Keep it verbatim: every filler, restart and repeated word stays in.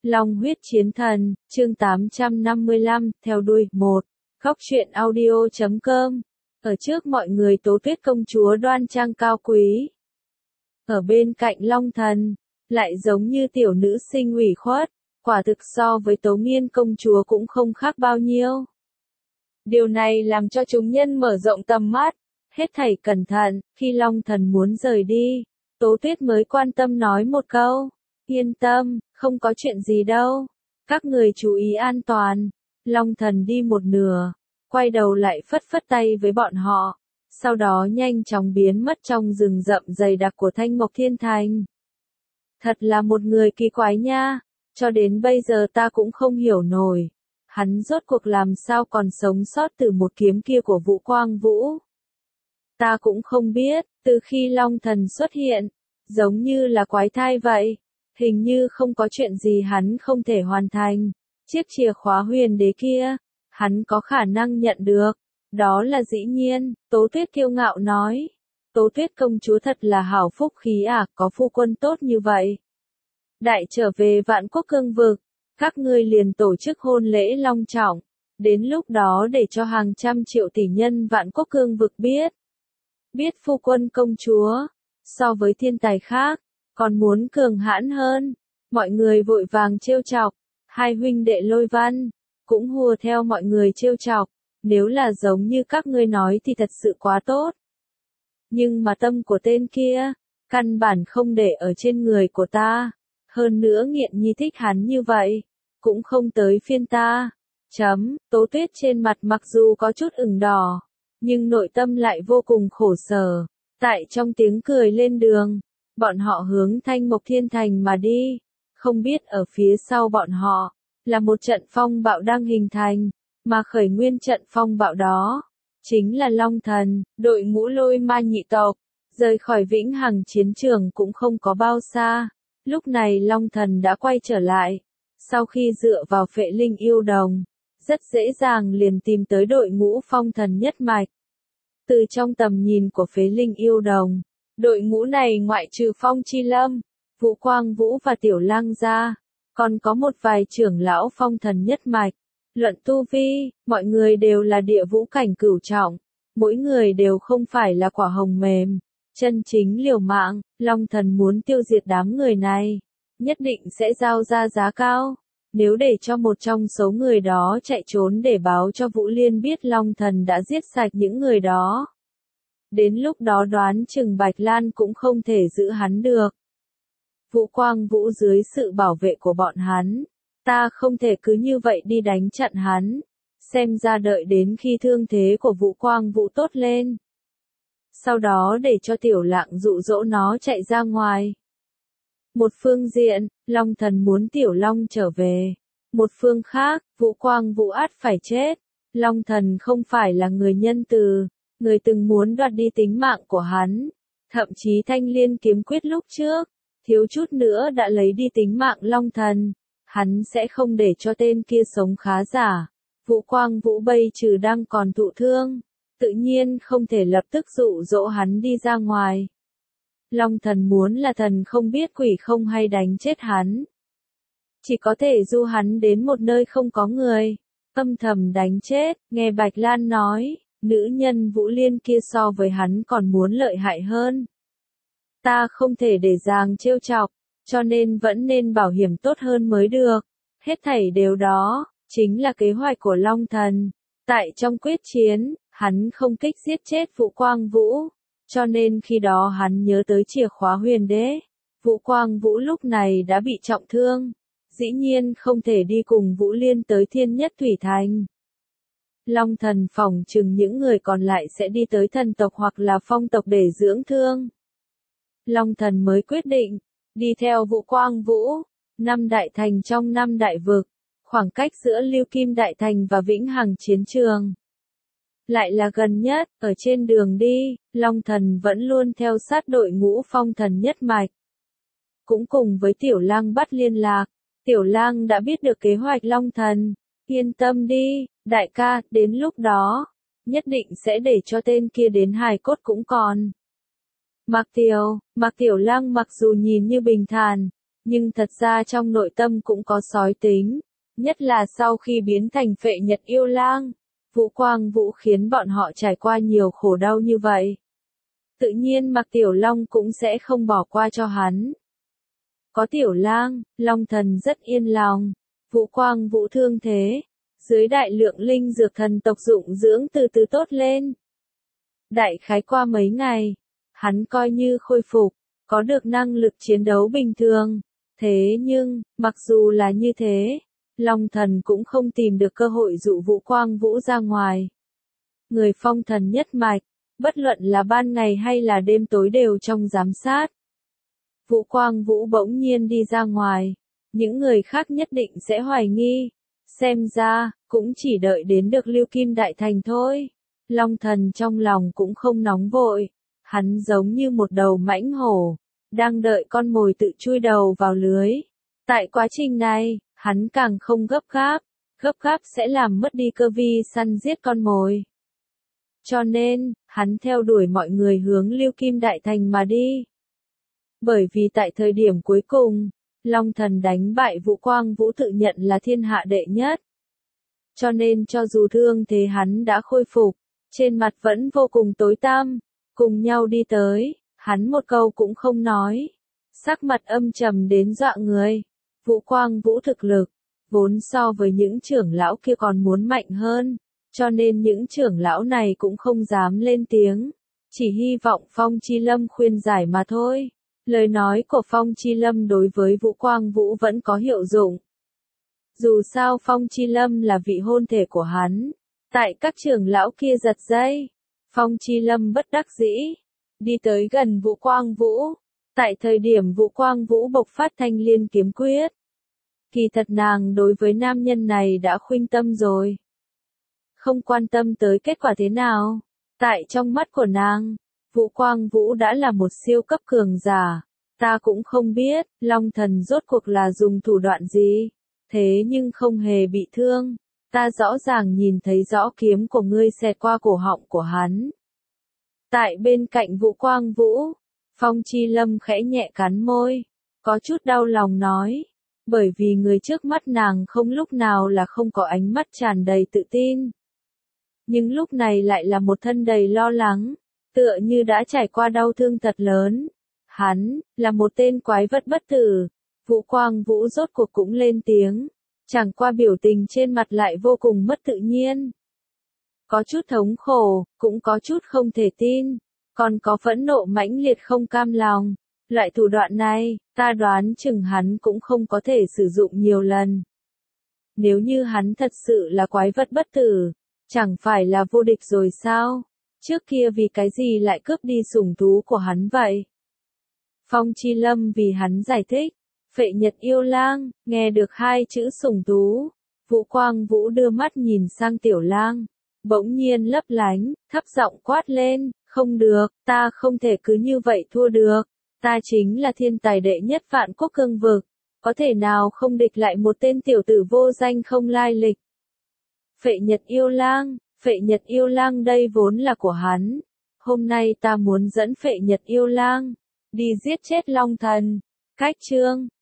Long huyết chiến thần, chương tám trăm năm mươi lăm, theo đuôi, một. Góc truyện audio chấm com. Ở trước mọi người Tố Tuyết công chúa đoan trang cao quý. Ở bên cạnh Long thần, lại giống như tiểu nữ sinh ủy khuất, quả thực so với Tố Nghiên công chúa cũng không khác bao nhiêu. Điều này làm cho chúng nhân mở rộng tầm mắt, hết thảy cẩn thận, khi Long thần muốn rời đi, Tố Tuyết mới quan tâm nói một câu, yên tâm, không có chuyện gì đâu, các người chú ý an toàn. Long thần đi một nửa, quay đầu lại phất phất tay với bọn họ, sau đó nhanh chóng biến mất trong rừng rậm dày đặc của Thanh Mộc Thiên Thành. Thật là một người kỳ quái nha, cho đến bây giờ ta cũng không hiểu nổi, hắn rốt cuộc làm sao còn sống sót từ một kiếm kia của Vũ Quang Vũ. Ta cũng không biết, từ khi Long thần xuất hiện, giống như là quái thai vậy, hình như không có chuyện gì hắn không thể hoàn thành. Chiếc chìa khóa huyền đế kia, hắn có khả năng nhận được, đó là dĩ nhiên, Tố Tuyết kiêu ngạo nói. Tố Tuyết công chúa thật là hảo phúc khí à, có phu quân tốt như vậy. Đại trở về Vạn Quốc cương vực, các ngươi liền tổ chức hôn lễ long trọng, đến lúc đó để cho hàng trăm triệu tỷ nhân Vạn Quốc cương vực biết. Biết phu quân công chúa, so với thiên tài khác, còn muốn cường hãn hơn, mọi người vội vàng trêu chọc, hai huynh đệ Lôi Văn, cũng hùa theo mọi người trêu chọc, nếu là giống như các ngươi nói thì thật sự quá tốt. Nhưng mà tâm của tên kia, căn bản không để ở trên người của ta, hơn nữa Nghiện Nhi thích hắn như vậy, cũng không tới phiên ta. Chấm, Tố Tuyết trên mặt mặc dù có chút ửng đỏ, nhưng nội tâm lại vô cùng khổ sở. Tại trong tiếng cười lên đường, bọn họ hướng Thanh Mộc Thiên Thành mà đi, không biết ở phía sau bọn họ, là một trận phong bạo đang hình thành, mà khởi nguyên trận phong bạo đó, chính là Long thần, đội ngũ Lôi Ma nhị tộc, rời khỏi Vĩnh Hằng chiến trường cũng không có bao xa, lúc này Long thần đã quay trở lại, sau khi dựa vào Phệ Linh yêu đồng, rất dễ dàng liền tìm tới đội ngũ Phong thần nhất mạch. Từ trong tầm nhìn của Phế Linh yêu đồng, đội ngũ này ngoại trừ Phong Chi Lâm, Vũ Quang Vũ và Tiểu Lang ra, còn có một vài trưởng lão phong thần nhất mạch. Luận tu vi, mọi người đều là địa vũ cảnh cửu trọng, mỗi người đều không phải là quả hồng mềm, chân chính liều mạng. Long thần muốn tiêu diệt đám người này, nhất định sẽ giao ra giá cao. Nếu để cho một trong số người đó chạy trốn để báo cho Vũ Liên biết Long thần đã giết sạch những người đó, đến lúc đó đoán chừng Bạch Lan cũng không thể giữ hắn được. Vũ Quang Vũ dưới sự bảo vệ của bọn hắn, ta không thể cứ như vậy đi đánh chặn hắn, xem ra đợi đến khi thương thế của Vũ Quang Vũ tốt lên, sau đó để cho Tiểu Lạng dụ dỗ nó chạy ra ngoài. Một phương diện, Long thần muốn Tiểu Long trở về. Một phương khác, Vũ Quang Vũ ắt phải chết. Long thần không phải là người nhân từ, người từng muốn đoạt đi tính mạng của hắn. Thậm chí Thanh Liên kiếm quyết lúc trước, thiếu chút nữa đã lấy đi tính mạng Long thần. Hắn sẽ không để cho tên kia sống khá giả. Vũ Quang Vũ bây trừ đang còn thụ thương, tự nhiên không thể lập tức dụ dỗ hắn đi ra ngoài. Long thần muốn là thần không biết quỷ không hay đánh chết hắn. Chỉ có thể du hắn đến một nơi không có người, âm thầm đánh chết. Nghe Bạch Lan nói, nữ nhân Vũ Liên kia so với hắn còn muốn lợi hại hơn. Ta không thể để Giang trêu chọc, cho nên vẫn nên bảo hiểm tốt hơn mới được. Hết thảy đều đó, chính là kế hoạch của Long thần. Tại trong quyết chiến, hắn không kích giết chết Vũ Quang Vũ, cho nên khi đó hắn nhớ tới chìa khóa huyền đế. Vũ Quang Vũ lúc này đã bị trọng thương, dĩ nhiên không thể đi cùng Vũ Liên tới Thiên Nhất Thủy Thành. Long thần phỏng chừng những người còn lại sẽ đi tới thần tộc hoặc là phong tộc để dưỡng thương. Long thần mới quyết định, đi theo Vũ Quang Vũ, năm đại thành trong năm đại vực, khoảng cách giữa Lưu Kim Đại Thành và Vĩnh Hằng chiến trường lại là gần nhất. Ở trên đường đi, Long thần vẫn luôn theo sát đội ngũ phong thần nhất mạch, cũng cùng với Tiểu Lang bắt liên lạc. Tiểu Lang đã biết được kế hoạch Long thần, yên tâm đi, đại ca, đến lúc đó, nhất định sẽ để cho tên kia đến hài cốt cũng còn. Mạc Tiểu, Mạc Tiểu Lang mặc dù nhìn như bình thản, Nhưng thật ra trong nội tâm cũng có sói tính, nhất là sau khi biến thành Phệ Nhật Yêu Lang, Vũ Quang Vũ khiến bọn họ trải qua nhiều khổ đau như vậy. Tự nhiên Mạc Tiểu Long cũng sẽ không bỏ qua cho hắn. Có Tiểu Lang, Long Thần rất yên lòng, Vũ Quang Vũ thương thế, dưới đại lượng linh dược thần tộc dụng dưỡng từ từ tốt lên. Đại khái qua mấy ngày, hắn coi như khôi phục, có được năng lực chiến đấu bình thường. Thế nhưng, mặc dù là như thế, Long Thần cũng không tìm được cơ hội dụ Vũ Quang Vũ ra ngoài. Người phong thần nhất mạch, bất luận là ban ngày hay là đêm tối đều trong giám sát. Vũ Quang Vũ bỗng nhiên đi ra ngoài, những người khác nhất định sẽ hoài nghi, xem ra, cũng chỉ đợi đến được Lưu Kim Đại Thành thôi. Long Thần trong lòng cũng không nóng vội, hắn giống như một đầu mãnh hổ, đang đợi con mồi tự chui đầu vào lưới. Tại quá trình này, hắn càng không gấp gáp, gấp gáp sẽ làm mất đi cơ vi săn giết con mồi. Cho nên, hắn theo đuổi mọi người hướng Lưu Kim Đại Thành mà đi. Bởi vì tại thời điểm cuối cùng, Long Thần đánh bại Vũ Quang Vũ tự nhận là thiên hạ đệ nhất. Cho nên cho dù thương thế hắn đã khôi phục, trên mặt vẫn vô cùng tối tăm, cùng nhau đi tới, hắn một câu cũng không nói, sắc mặt âm trầm đến dọa người. Vũ Quang Vũ thực lực, vốn so với những trưởng lão kia còn muốn mạnh hơn, cho nên những trưởng lão này cũng không dám lên tiếng, chỉ hy vọng Phong Chi Lâm khuyên giải mà thôi. Lời nói của Phong Chi Lâm đối với Vũ Quang Vũ vẫn có hiệu dụng. Dù sao Phong Chi Lâm là vị hôn thể của hắn, tại các trưởng lão kia giật dây, Phong Chi Lâm bất đắc dĩ, đi tới gần Vũ Quang Vũ, tại thời điểm Vũ Quang Vũ bộc phát Thanh Liên kiếm quyết. Kỳ thật nàng đối với nam nhân này đã khuynh tâm rồi. Không quan tâm tới kết quả thế nào, tại trong mắt của nàng, Vũ Quang Vũ đã là một siêu cấp cường giả. Ta cũng không biết, Long Thần rốt cuộc là dùng thủ đoạn gì, thế nhưng không hề bị thương. Ta rõ ràng nhìn thấy rõ kiếm của ngươi xẹt qua cổ họng của hắn. Tại bên cạnh Vũ Quang Vũ, Phong Chi Lâm khẽ nhẹ cắn môi, có chút đau lòng nói, bởi vì người trước mắt nàng không lúc nào là không có ánh mắt tràn đầy tự tin. Nhưng lúc này lại là một thân đầy lo lắng, tựa như đã trải qua đau thương thật lớn. Hắn, là một tên quái vật bất tử. Vũ Quang Vũ rốt cuộc cũng lên tiếng, chẳng qua biểu tình trên mặt lại vô cùng mất tự nhiên. Có chút thống khổ, cũng có chút không thể tin, còn có phẫn nộ mãnh liệt không cam lòng. Loại thủ đoạn này, ta đoán chừng hắn cũng không có thể sử dụng nhiều lần. Nếu như hắn thật sự là quái vật bất tử, chẳng phải là vô địch rồi sao? Trước kia vì cái gì lại cướp đi sủng thú của hắn vậy? Phong Chi Lâm vì hắn giải thích, Phệ Nhật Yêu Lang, nghe được hai chữ sủng thú, Vũ Quang Vũ đưa mắt nhìn sang Tiểu Lang, bỗng nhiên lấp lánh, thấp giọng quát lên, không được, ta không thể cứ như vậy thua được, ta chính là thiên tài đệ nhất vạn quốc cương vực, có thể nào không địch lại một tên tiểu tử vô danh không lai lịch. Phệ Nhật Yêu Lang, Phệ Nhật Yêu Lang đây vốn là của hắn, hôm nay ta muốn dẫn Phệ Nhật Yêu Lang đi giết chết Long Thần. Cách chương